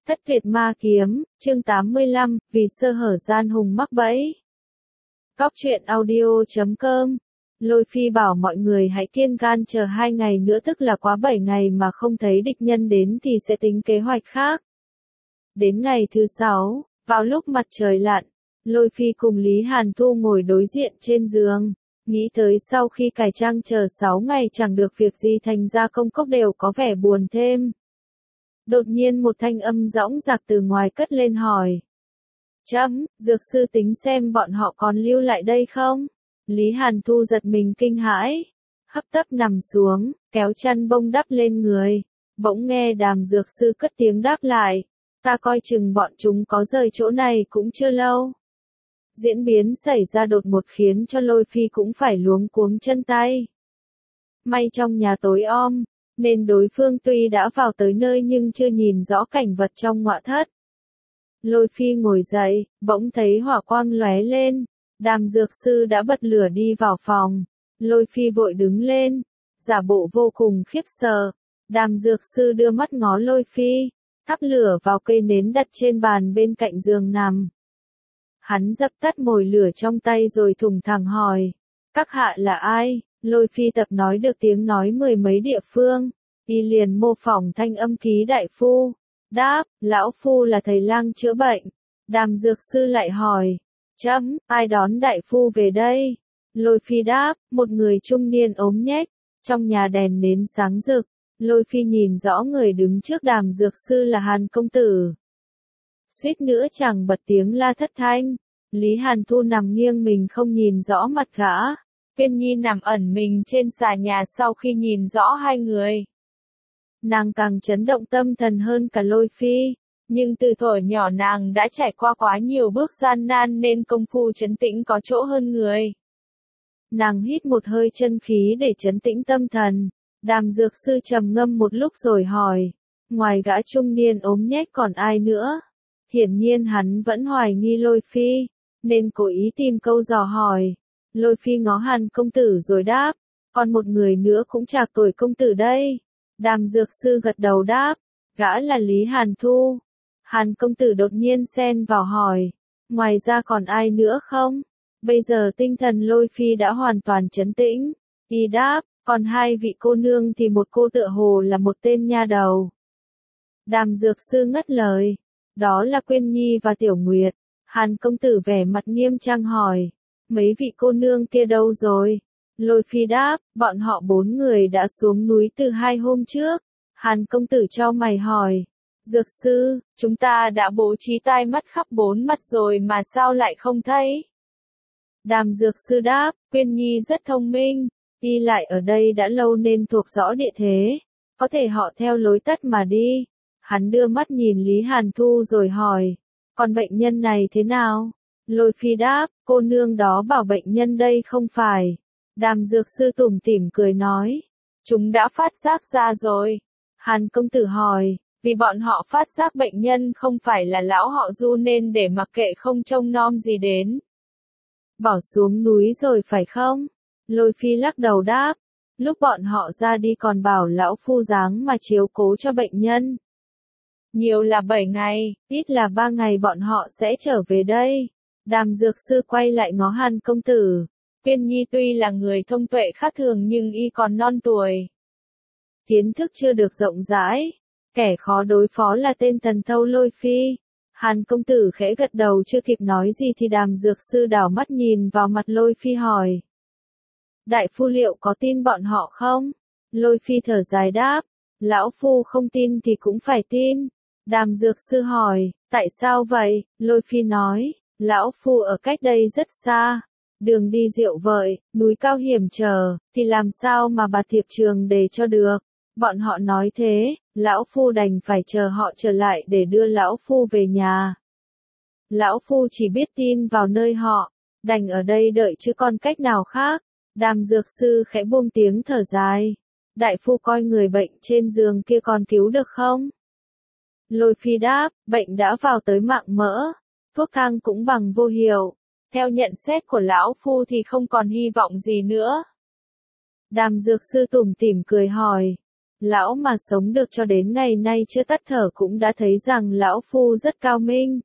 Thất Việt Ma Kiếm, chương 85, vì sơ hở gian hùng mắc bẫy. Cóc truyện audio.com. Lôi Phi bảo mọi người hãy kiên can chờ 2 ngày nữa, tức là quá 7 ngày mà không thấy địch nhân đến thì sẽ tính kế hoạch khác. Đến ngày thứ 6, vào lúc mặt trời lặn, Lôi Phi cùng Lý Hàn Thu ngồi đối diện trên giường, nghĩ tới sau khi cải trang chờ 6 ngày chẳng được việc gì thành ra công cốc đều có vẻ buồn thêm. Đột nhiên một thanh âm dõng dạc từ ngoài cất lên hỏi. Dược sư tính xem bọn họ còn lưu lại đây không? Lý Hàn Thu giật mình kinh hãi, hấp tấp nằm xuống, kéo chăn bông đắp lên người. Bỗng nghe Đàm dược sư cất tiếng đáp lại. Ta coi chừng bọn chúng có rời chỗ này cũng chưa lâu. Diễn biến xảy ra đột ngột khiến cho Lôi Phi cũng phải luống cuống chân tay. May trong nhà tối om, nên đối phương tuy đã vào tới nơi nhưng chưa nhìn rõ cảnh vật trong ngoại thất. Lôi Phi ngồi dậy, bỗng thấy hỏa quang lóe lên, Đàm dược sư đã bật lửa đi vào phòng. Lôi Phi vội đứng lên, giả bộ vô cùng khiếp sợ. Đàm dược sư đưa mắt ngó Lôi Phi, thắp lửa vào cây nến đặt trên bàn bên cạnh giường nằm. Hắn dập tắt mồi lửa trong tay rồi thùng thẳng hỏi, các hạ là ai? Lôi Phi tập nói được tiếng nói 10 mấy địa phương, y liền mô phỏng thanh âm ký đại phu, đáp, lão phu là thầy lang chữa bệnh. Đàm dược sư lại hỏi, ai đón đại phu về đây? Lôi Phi đáp, một người trung niên ốm nhếch, trong nhà đèn nến sáng rực. Lôi Phi nhìn rõ người đứng trước Đàm dược sư là Hàn công tử. Suýt nữa chẳng bật tiếng la thất thanh. Lý Hàn Thu nằm nghiêng mình không nhìn rõ mặt gã. Quyên Nhi nằm ẩn mình trên xà nhà sau khi nhìn rõ hai người. Nàng càng chấn động tâm thần hơn cả Lôi Phi, nhưng từ thuở nhỏ nàng đã trải qua quá nhiều bước gian nan nên công phu trấn tĩnh có chỗ hơn người. Nàng hít một hơi chân khí để trấn tĩnh tâm thần. Đàm dược sư trầm ngâm một lúc rồi hỏi, ngoài gã trung niên ốm nhếch còn ai nữa? Hiển nhiên hắn vẫn hoài nghi Lôi Phi, nên cố ý tìm câu dò hỏi. Lôi Phi ngó Hàn công tử rồi đáp, còn một người nữa cũng trạc tuổi công tử đây. Đàm dược sư gật đầu đáp, gã là Lý Hàn Thu. Hàn công tử đột nhiên xen vào hỏi, ngoài ra còn ai nữa không? Bây giờ tinh thần Lôi Phi đã hoàn toàn trấn tĩnh. Y đáp, còn 2 vị cô nương thì một cô tựa hồ là một tên nha đầu. Đàm dược sư ngắt lời, đó là Quyên Nhi và Tiểu Nguyệt. Hàn công tử vẻ mặt nghiêm trang hỏi, mấy vị cô nương kia đâu rồi? Lôi Phi đáp, bọn họ 4 người đã xuống núi từ 2 hôm trước. Hàn công tử chau mày hỏi, dược sư, chúng ta đã bố trí tai mắt khắp 4 mặt rồi mà sao lại không thấy? Đàm dược sư đáp, Quyên Nhi rất thông minh, y lại ở đây đã lâu nên thuộc rõ địa thế, có thể họ theo lối tắt mà đi. Hắn đưa mắt nhìn Lý Hàn Thu rồi hỏi, còn bệnh nhân này thế nào? Lôi Phi đáp, cô nương đó bảo bệnh nhân đây không phải. Đàm dược sư tủm tỉm cười nói, chúng đã phát giác ra rồi. Hàn công tử hỏi, vì bọn họ phát giác bệnh nhân không phải là lão họ Du nên để mặc kệ không trông nom gì đến. Bỏ xuống núi rồi phải không? Lôi Phi lắc đầu đáp, lúc bọn họ ra đi còn bảo lão phu dáng mà chiếu cố cho bệnh nhân. Nhiều là 7 ngày, ít là 3 ngày bọn họ sẽ trở về đây. Đàm dược sư quay lại ngó Hàn công tử. Quyên Nhi tuy là người thông tuệ khác thường nhưng y còn non tuổi. Kiến thức chưa được rộng rãi. Kẻ khó đối phó là tên thần thâu Lôi Phi. Hàn công tử khẽ gật đầu chưa kịp nói gì thì đàm dược sư đảo mắt nhìn vào mặt Lôi Phi hỏi. Đại phu liệu có tin bọn họ không? Lôi Phi thở dài đáp, lão phu không tin thì cũng phải tin. Đàm dược sư hỏi, tại sao vậy? Lôi Phi nói, lão phu ở cách đây rất xa. Đường đi diệu vợi, núi cao hiểm trở, thì làm sao mà bạt thiệp trường để cho được. Bọn họ nói thế, lão phu đành phải chờ họ trở lại để đưa lão phu về nhà. Lão phu chỉ biết tin vào nơi họ, đành ở đây đợi chứ còn cách nào khác. Đàm dược sư khẽ buông tiếng thở dài. Đại phu coi người bệnh trên giường kia còn cứu được không? Lôi Phi đáp, bệnh đã vào tới mạng mỡ. Thuốc thang cũng bằng vô hiệu. Theo nhận xét của lão phu thì không còn hy vọng gì nữa. Đàm dược sư tủm tỉm cười hỏi, Lão mà sống được cho đến ngày nay chưa tắt thở cũng đã thấy rằng lão phu rất cao minh.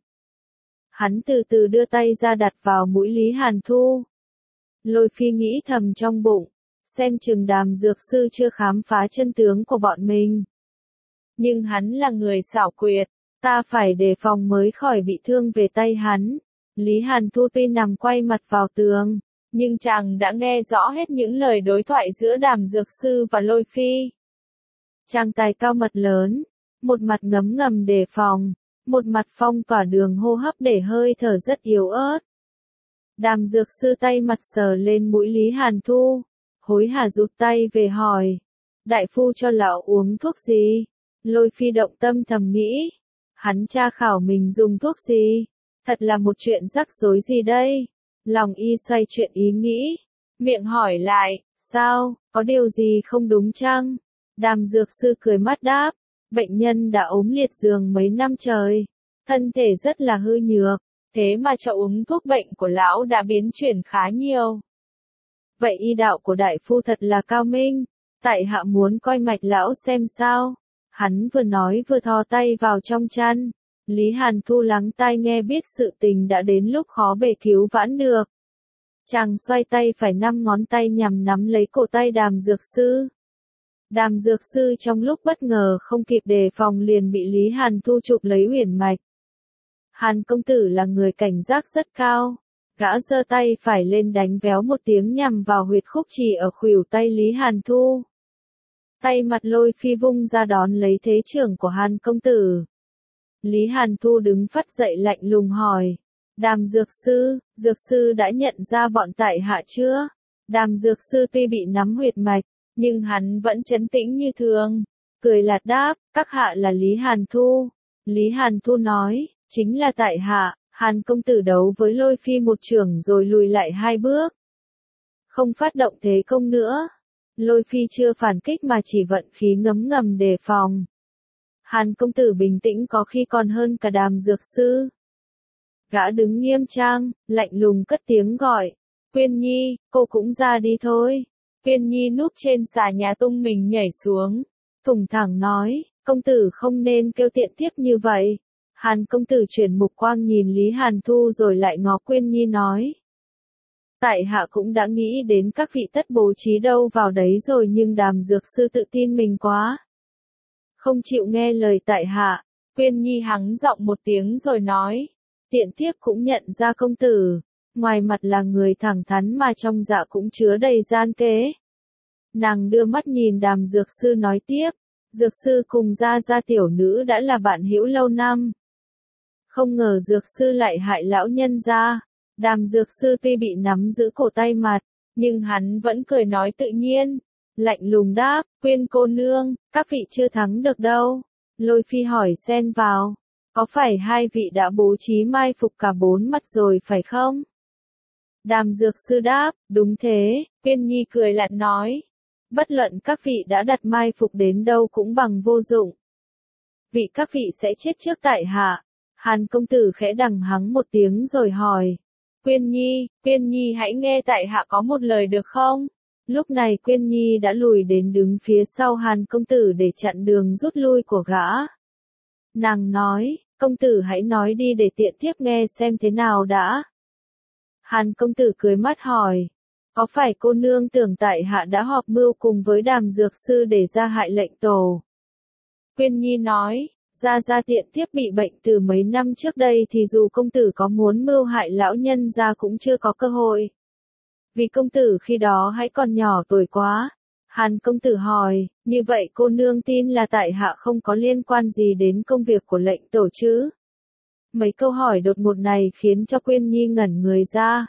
Hắn từ từ đưa tay ra đặt vào mũi Lý Hàn Thu. Lôi Phi nghĩ thầm trong bụng, xem chừng Đàm dược sư chưa khám phá chân tướng của bọn mình. Nhưng hắn là người xảo quyệt, ta phải đề phòng mới khỏi bị thương về tay hắn. Lý Hàn Thu tuy nằm quay mặt vào tường, nhưng chàng đã nghe rõ hết những lời đối thoại giữa Đàm dược sư và Lôi Phi. Chàng tài cao mật lớn, một mặt ngấm ngầm đề phòng, một mặt phong tỏa đường hô hấp để hơi thở rất yếu ớt. Đàm dược sư tay mặt sờ lên mũi Lý Hàn Thu, hối hả rụt tay về hỏi, đại phu cho lão uống thuốc gì? Lôi Phi động tâm thầm nghĩ, hắn tra khảo mình dùng thuốc gì? Thật là một chuyện rắc rối gì đây? Lòng y xoay chuyện ý nghĩ, miệng hỏi lại, sao, có điều gì không đúng chăng? Đàm dược sư cười mắt đáp, bệnh nhân đã ốm liệt giường mấy năm trời, thân thể rất là hư nhược, thế mà cho uống thuốc bệnh của lão đã biến chuyển khá nhiều. Vậy y đạo của đại phu thật là cao minh, tại hạ muốn coi mạch lão xem sao. Hắn vừa nói vừa thò tay vào trong chăn. Lý Hàn Thu lắng tai nghe biết sự tình đã đến lúc khó bề cứu vãn được. Chàng xoay tay phải 5 ngón tay nhằm nắm lấy cổ tay Đàm dược sư. Đàm dược sư trong lúc bất ngờ không kịp đề phòng liền bị Lý Hàn Thu chụp lấy huyền mạch. Hàn công tử là người cảnh giác rất cao. Gã giơ tay phải lên đánh véo một tiếng nhằm vào huyệt khúc chỉ ở khuỷu tay Lý Hàn Thu. Tay mặt Lôi Phi vung ra đón lấy thế trưởng của Hàn công tử. Lý Hàn Thu đứng phắt dậy lạnh lùng hỏi. Đàm dược sư đã nhận ra bọn tại hạ chưa? Đàm dược sư tuy bị nắm huyệt mạch, nhưng hắn vẫn trấn tĩnh như thường. Cười lạt đáp, các hạ là Lý Hàn Thu. Lý Hàn Thu nói, chính là tại hạ. Hàn công tử đấu với Lôi Phi một chưởng rồi lùi lại 2 bước. Không phát động thế công nữa. Lôi Phi chưa phản kích mà chỉ vận khí ngấm ngầm đề phòng. Hàn công tử bình tĩnh có khi còn hơn cả Đàm dược sư. Gã đứng nghiêm trang, lạnh lùng cất tiếng gọi. Quyên Nhi, cô cũng ra đi thôi. Quyên Nhi núp trên xà nhà tung mình nhảy xuống. Thùng thẳng nói, công tử không nên kêu tiện tiếp như vậy. Hàn công tử chuyển mục quang nhìn Lý Hàn Thu rồi lại ngó Quyên Nhi nói. Tại hạ cũng đã nghĩ đến các vị tất bố trí đâu vào đấy rồi nhưng Đàm dược sư tự tin mình quá. Không chịu nghe lời tại hạ. Quyên Nhi hắng giọng một tiếng rồi nói. Tiện tiếp cũng nhận ra công tử. Ngoài mặt là người thẳng thắn mà trong dạ cũng chứa đầy gian kế. Nàng đưa mắt nhìn Đàm dược sư nói tiếp. Dược sư cùng gia tiểu nữ đã là bạn hữu lâu năm. Không ngờ dược sư lại hại lão nhân gia. Đàm dược sư tuy bị nắm giữ cổ tay mặt, nhưng hắn vẫn cười nói tự nhiên. Lạnh lùng đáp, Quyên cô nương, các vị chưa thắng được đâu. Lôi Phi hỏi xen vào. Có phải 2 vị đã bố trí mai phục cả 4 mặt rồi phải không? Đàm dược sư đáp, đúng thế. Quyên Nhi cười lạnh nói. Bất luận các vị đã đặt mai phục đến đâu cũng bằng vô dụng. Vị các vị sẽ chết trước tại hạ. Hàn công tử khẽ đằng hắng một tiếng rồi hỏi. Quyên Nhi hãy nghe tại hạ có một lời được không? Lúc này Quyên Nhi đã lùi đến đứng phía sau Hàn công tử để chặn đường rút lui của gã. Nàng nói, công tử hãy nói đi để tiện tiếp nghe xem thế nào đã. Hàn công tử cười mắt hỏi, có phải cô nương tưởng tại hạ đã họp mưu cùng với Đàm dược sư để ra hại lệnh tổ? Quyên Nhi nói, gia tiện tiếp bị bệnh từ mấy năm trước đây thì dù công tử có muốn mưu hại lão nhân gia cũng chưa có cơ hội. Vì công tử khi đó hãy còn nhỏ tuổi quá. Hàn công tử hỏi, như vậy cô nương tin là tại hạ không có liên quan gì đến công việc của lệnh tổ chứ? Mấy câu hỏi đột ngột này khiến cho Quyên Nhi ngẩn người ra.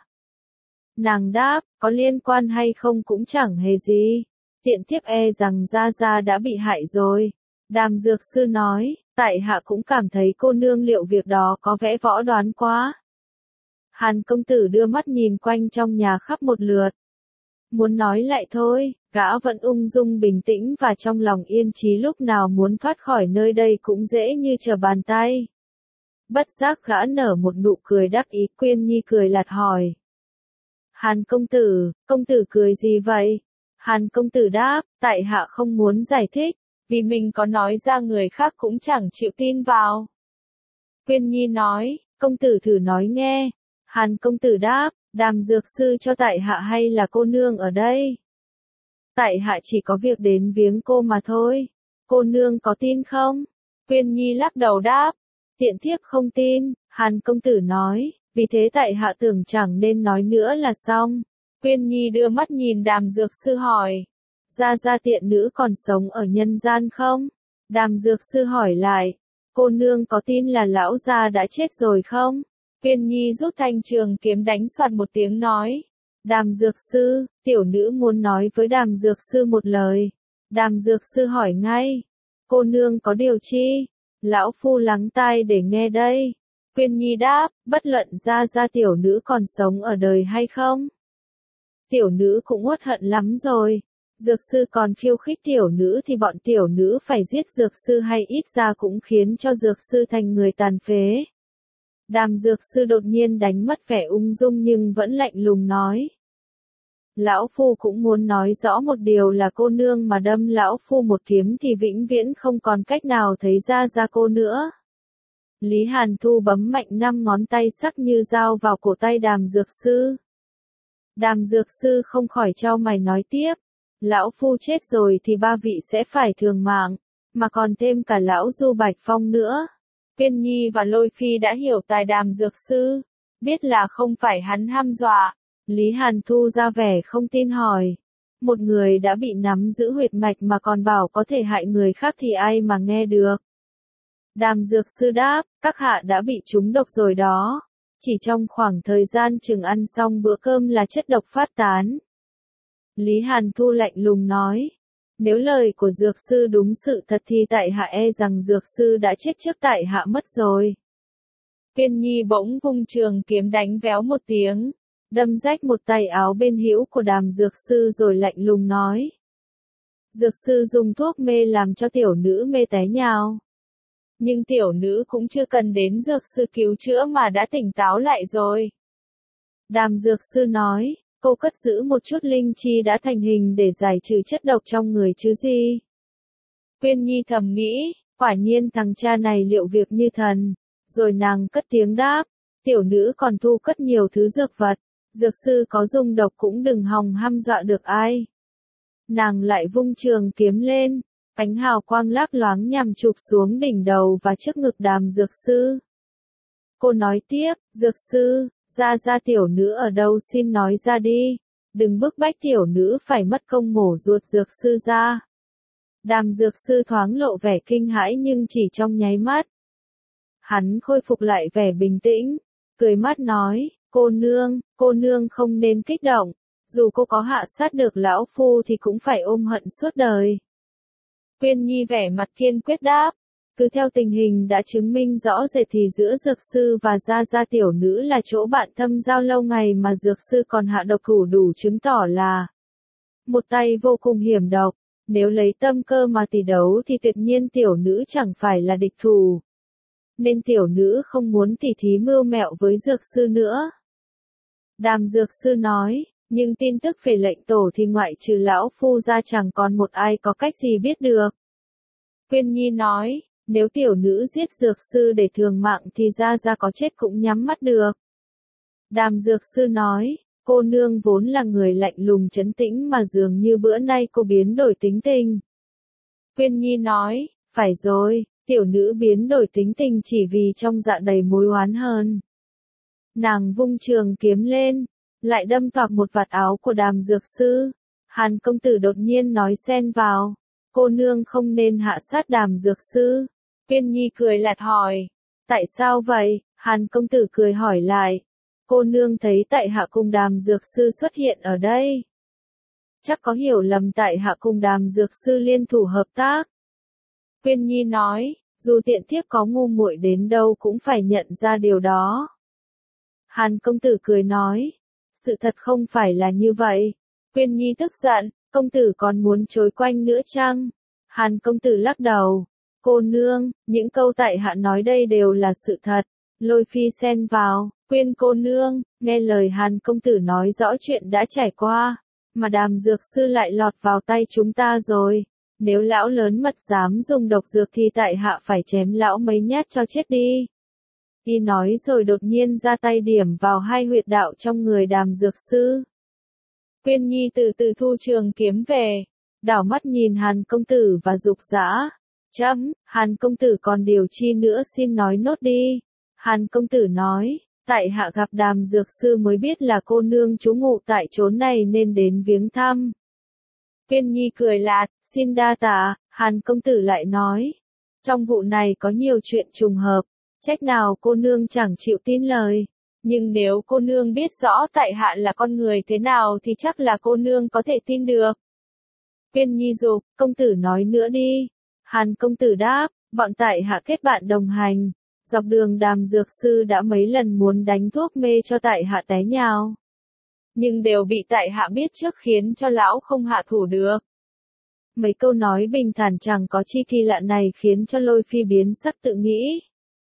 Nàng đáp, có liên quan hay không cũng chẳng hề gì. Tiện tiếp rằng gia đã bị hại rồi. Đàm dược sư nói, tại hạ cũng cảm thấy cô nương liệu việc đó có vẻ võ đoán quá. Hàn công tử đưa mắt nhìn quanh trong nhà khắp một lượt. Muốn nói lại thôi, gã vẫn ung dung bình tĩnh và trong lòng yên trí lúc nào muốn thoát khỏi nơi đây cũng dễ như trở bàn tay. Bất giác gã nở một nụ cười đắc ý. Quyên Nhi cười lạt hỏi. Hàn công tử cười gì vậy? Hàn công tử đáp, tại hạ không muốn giải thích. vì mình có nói ra người khác cũng chẳng chịu tin vào. Quyên Nhi nói, công tử thử nói nghe. Hàn công tử đáp, Đàm dược sư cho tại hạ hay là cô nương ở đây? Tại hạ chỉ có việc đến viếng cô mà thôi. Cô nương có tin không? Quyên Nhi lắc đầu đáp, tiện thiếp không tin. Hàn công tử nói, vì thế tại hạ tưởng chẳng nên nói nữa là xong. Quyên Nhi đưa mắt nhìn Đàm dược sư hỏi, gia tiện nữ còn sống ở nhân gian không? Đàm dược sư hỏi lại, cô nương có tin là lão gia đã chết rồi không? Quyên Nhi rút thanh trường kiếm đánh soạt một tiếng nói, Đàm dược sư, tiểu nữ muốn nói với Đàm dược sư một lời. Đàm dược sư hỏi ngay, cô nương có điều chi? Lão phu lắng tai để nghe đây. Quyên Nhi đáp, bất luận gia tiểu nữ còn sống ở đời hay không. Tiểu nữ cũng uất hận lắm rồi. Dược sư còn khiêu khích tiểu nữ thì bọn tiểu nữ phải giết dược sư hay ít ra cũng khiến cho dược sư thành người tàn phế. Đàm dược sư đột nhiên đánh mất vẻ ung dung nhưng vẫn lạnh lùng nói. Lão phu cũng muốn nói rõ một điều là cô nương mà đâm lão phu một kiếm thì vĩnh viễn không còn cách nào thấy ra cô nữa. Lý Hàn Thu bấm mạnh 5 ngón tay sắc như dao vào cổ tay đàm dược sư. Đàm dược sư không khỏi chau mày nói tiếp. Lão phu chết rồi thì ba vị sẽ phải thường mạng, mà còn thêm cả lão Du Bạch Phong nữa. Quyên Nhi và Lôi Phi đã hiểu tài đàm dược sư, biết là không phải hắn hăm dọa. Lý Hàn Thu ra vẻ không tin hỏi. Một người đã bị nắm giữ huyệt mạch mà còn bảo có thể hại người khác thì ai mà nghe được. Đàm dược sư đáp, các hạ đã bị trúng độc rồi đó. Chỉ trong khoảng thời gian chừng ăn xong bữa cơm là chất độc phát tán. Lý Hàn Thu lạnh lùng nói. Nếu lời của dược sư đúng sự thật thì tại hạ e rằng dược sư đã chết trước tại hạ mất rồi. Quyên Nhi bỗng vung trường kiếm đánh véo một tiếng, đâm rách một tay áo bên hữu của đàm dược sư rồi lạnh lùng nói. Dược sư dùng thuốc mê làm cho tiểu nữ mê té nhào. Nhưng tiểu nữ cũng chưa cần đến dược sư cứu chữa mà đã tỉnh táo lại rồi. Đàm dược sư nói, cô cất giữ một chút linh chi đã thành hình để giải trừ chất độc trong người chứ gì. Quyên Nhi thầm nghĩ, quả nhiên thằng cha này liệu việc như thần. Rồi nàng cất tiếng đáp, tiểu nữ còn thu cất nhiều thứ dược vật. Dược sư có dùng độc cũng đừng hòng hăm dọa được ai. Nàng lại vung trường kiếm lên, ánh hào quang lác loáng nhằm chụp xuống đỉnh đầu và trước ngực đàm dược sư. Cô nói tiếp, dược sư, ra tiểu nữ ở đâu xin nói ra đi, đừng bức bách tiểu nữ phải mất công mổ ruột dược sư ra. Đàm dược sư thoáng lộ vẻ kinh hãi nhưng chỉ trong nháy mắt. Hắn khôi phục lại vẻ bình tĩnh, cười mắt nói, cô nương không nên kích động, dù cô có hạ sát được lão phu thì cũng phải ôm hận suốt đời. Quyên Nhi vẻ mặt kiên quyết đáp, cứ theo tình hình đã chứng minh rõ rệt thì giữa dược sư và gia tiểu nữ là chỗ bạn thâm giao lâu ngày mà dược sư còn hạ độc thủ đủ chứng tỏ là một tay vô cùng hiểm độc, nếu lấy tâm cơ mà tỷ đấu thì tuyệt nhiên tiểu nữ chẳng phải là địch thủ. Nên tiểu nữ không muốn tỉ thí mưu mẹo với dược sư nữa. Đàm dược sư nói, nhưng tin tức về lệnh tổ thì ngoại trừ lão phu ra chẳng còn một ai có cách gì biết được. Quyên Nhi nói, nếu tiểu nữ giết dược sư để thường mạng thì ra có chết cũng nhắm mắt được. Đàm dược sư nói, cô nương vốn là người lạnh lùng trấn tĩnh mà dường như bữa nay cô biến đổi tính tình. Quyên Nhi nói, phải rồi, tiểu nữ biến đổi tính tình chỉ vì trong dạ đầy mối oán hơn. Nàng vung trường kiếm lên, lại đâm toạc một vạt áo của đàm dược sư. Hàn công tử đột nhiên nói xen vào, cô nương không nên hạ sát đàm dược sư. Quyên Nhi cười lạt hỏi, tại sao vậy? Hàn công tử cười hỏi lại, cô nương thấy tại hạ cùng đàm dược sư xuất hiện ở đây. Chắc có hiểu lầm tại hạ cùng đàm dược sư liên thủ hợp tác. Quyên Nhi nói, dù tiện thiếp có ngu muội đến đâu cũng phải nhận ra điều đó. Hàn công tử cười nói, sự thật không phải là như vậy. Quyên Nhi tức giận, công tử còn muốn chối quanh nữa chăng? Hàn công tử lắc đầu, cô nương, những câu tại hạ nói đây đều là sự thật. Lôi Phi xen vào, Quyên cô nương, nghe lời Hàn công tử nói rõ chuyện đã trải qua, mà đàm dược sư lại lọt vào tay chúng ta rồi. Nếu lão lớn mật dám dùng độc dược thì tại hạ phải chém lão mấy nhát cho chết đi. Y nói rồi đột nhiên ra tay điểm vào hai huyệt đạo trong người Đàm Dược Sư. Quyên Nhi từ từ thu trường kiếm về, đảo mắt nhìn Hàn công tử và Dục Dã. Hàn công tử còn điều chi nữa xin nói nốt đi. Hàn công tử nói, tại hạ gặp Đàm Dược Sư mới biết là cô nương trú ngụ tại chốn này nên đến viếng thăm. Quyên Nhi cười lạt, xin đa tạ. Hàn công tử lại nói, trong vụ này có nhiều chuyện trùng hợp, trách nào cô nương chẳng chịu tin lời. Nhưng nếu cô nương biết rõ tại hạ là con người thế nào thì chắc là cô nương có thể tin được. Quyên Nhi dục, công tử nói nữa đi. Hàn công tử đáp, bọn tại hạ kết bạn đồng hành. Dọc đường Đàm Dược Sư đã mấy lần muốn đánh thuốc mê cho tại hạ té nhào. Nhưng đều bị tại hạ biết trước khiến cho lão không hạ thủ được. Mấy câu nói bình thản chẳng có chi kỳ lạ này khiến cho Lôi Phi biến sắc tự nghĩ.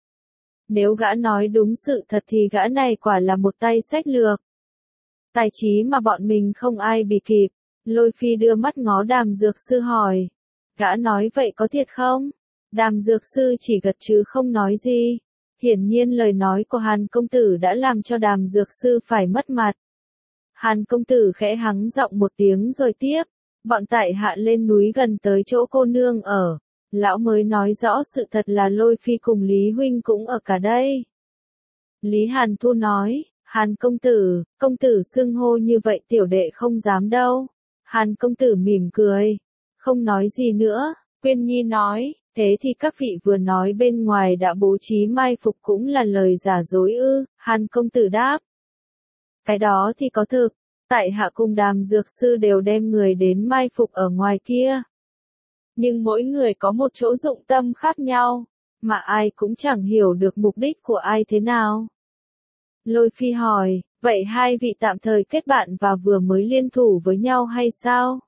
Nếu gã nói đúng sự thật thì gã này quả là một tay sách lược. Tài trí mà bọn mình không ai bì kịp. Lôi Phi đưa mắt ngó Đàm Dược Sư hỏi. Gã nói vậy có thiệt không? Đàm Dược Sư chỉ gật chứ không nói gì. Hiển nhiên lời nói của Hàn công tử đã làm cho Đàm Dược Sư phải mất mặt. Hàn công tử khẽ hắng giọng một tiếng rồi tiếp. Bọn tại hạ lên núi gần tới chỗ cô nương ở. Lão mới nói rõ sự thật là Lôi Phi cùng Lý Huynh cũng ở cả đây. Lý Hàn Thu nói, Hàn công tử xưng hô như vậy tiểu đệ không dám đâu. Hàn công tử mỉm cười, không nói gì nữa. Quyên Nhi nói, thế thì các vị vừa nói bên ngoài đã bố trí mai phục cũng là lời giả dối ư? Hàn công tử đáp. Cái đó thì có thực, tại hạ cùng Đàm Dược Sư đều đem người đến mai phục ở ngoài kia. Nhưng mỗi người có một chỗ dụng tâm khác nhau, mà ai cũng chẳng hiểu được mục đích của ai thế nào. Lôi Phi hỏi, vậy hai vị tạm thời kết bạn và vừa mới liên thủ với nhau hay sao?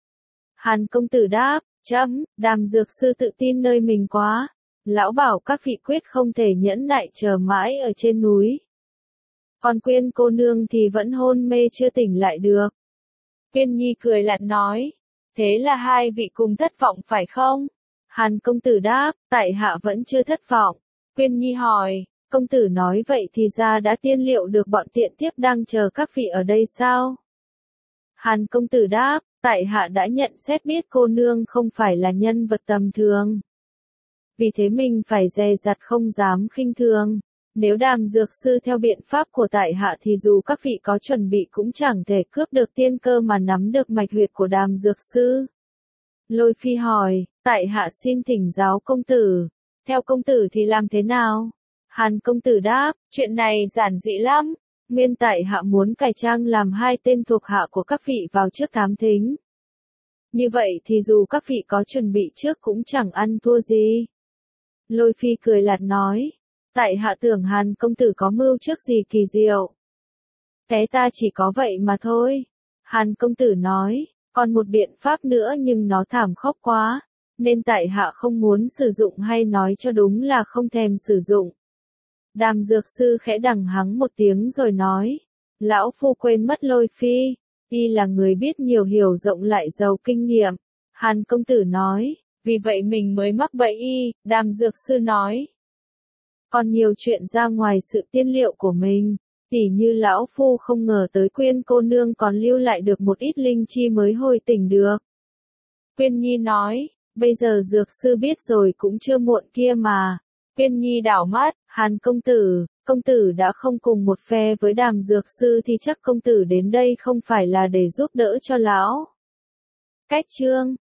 Hàn công tử đáp, Đàm Dược Sư tự tin nơi mình quá. Lão bảo các vị quyết không thể nhẫn nại chờ mãi ở trên núi. Còn Quyên cô nương thì vẫn hôn mê chưa tỉnh lại được. Quyên Nhi cười lạt nói, thế là hai vị cùng thất vọng phải không? Hàn công tử đáp, tại hạ vẫn chưa thất vọng. Quyên Nhi hỏi, công tử nói vậy thì ra đã tiên liệu được bọn tiện tiếp đang chờ các vị ở đây sao? Hàn công tử đáp, tại hạ đã nhận xét biết cô nương không phải là nhân vật tầm thường. Vì thế mình phải dè dặt không dám khinh thường. Nếu Đàm Dược Sư theo biện pháp của tại hạ thì dù các vị có chuẩn bị cũng chẳng thể cướp được tiên cơ mà nắm được mạch huyệt của Đàm Dược Sư. Lôi Phi hỏi, tại hạ xin thỉnh giáo công tử. Theo công tử thì làm thế nào? Hàn công tử đáp, chuyện này giản dị lắm. Nguyên tại hạ muốn cải trang làm hai tên thuộc hạ của các vị vào trước thám thính. Như vậy thì dù các vị có chuẩn bị trước cũng chẳng ăn thua gì. Lôi Phi cười lạt nói, tại hạ tưởng Hàn công tử có mưu trước gì kỳ diệu. Té ta chỉ có vậy mà thôi. Hàn công tử nói, còn một biện pháp nữa nhưng nó thảm khốc quá, nên tại hạ không muốn sử dụng hay nói cho đúng là không thèm sử dụng. Đàm Dược Sư khẽ đằng hắng một tiếng rồi nói, lão phu quên mất Lôi Phi, y là người biết nhiều hiểu rộng lại giàu kinh nghiệm. Hàn công tử nói, vì vậy mình mới mắc bẫy y. Đàm Dược Sư nói, còn nhiều chuyện ra ngoài sự tiên liệu của mình, tỉ như lão phu không ngờ tới Quyên cô nương còn lưu lại được một ít linh chi mới hồi tỉnh được. Quyên Nhi nói, bây giờ Dược Sư biết rồi cũng chưa muộn kia mà. Quyên Nhi đảo mắt, Hàn công tử đã không cùng một phe với Đàm Dược Sư thì chắc công tử đến đây không phải là để giúp đỡ cho lão. Cách chương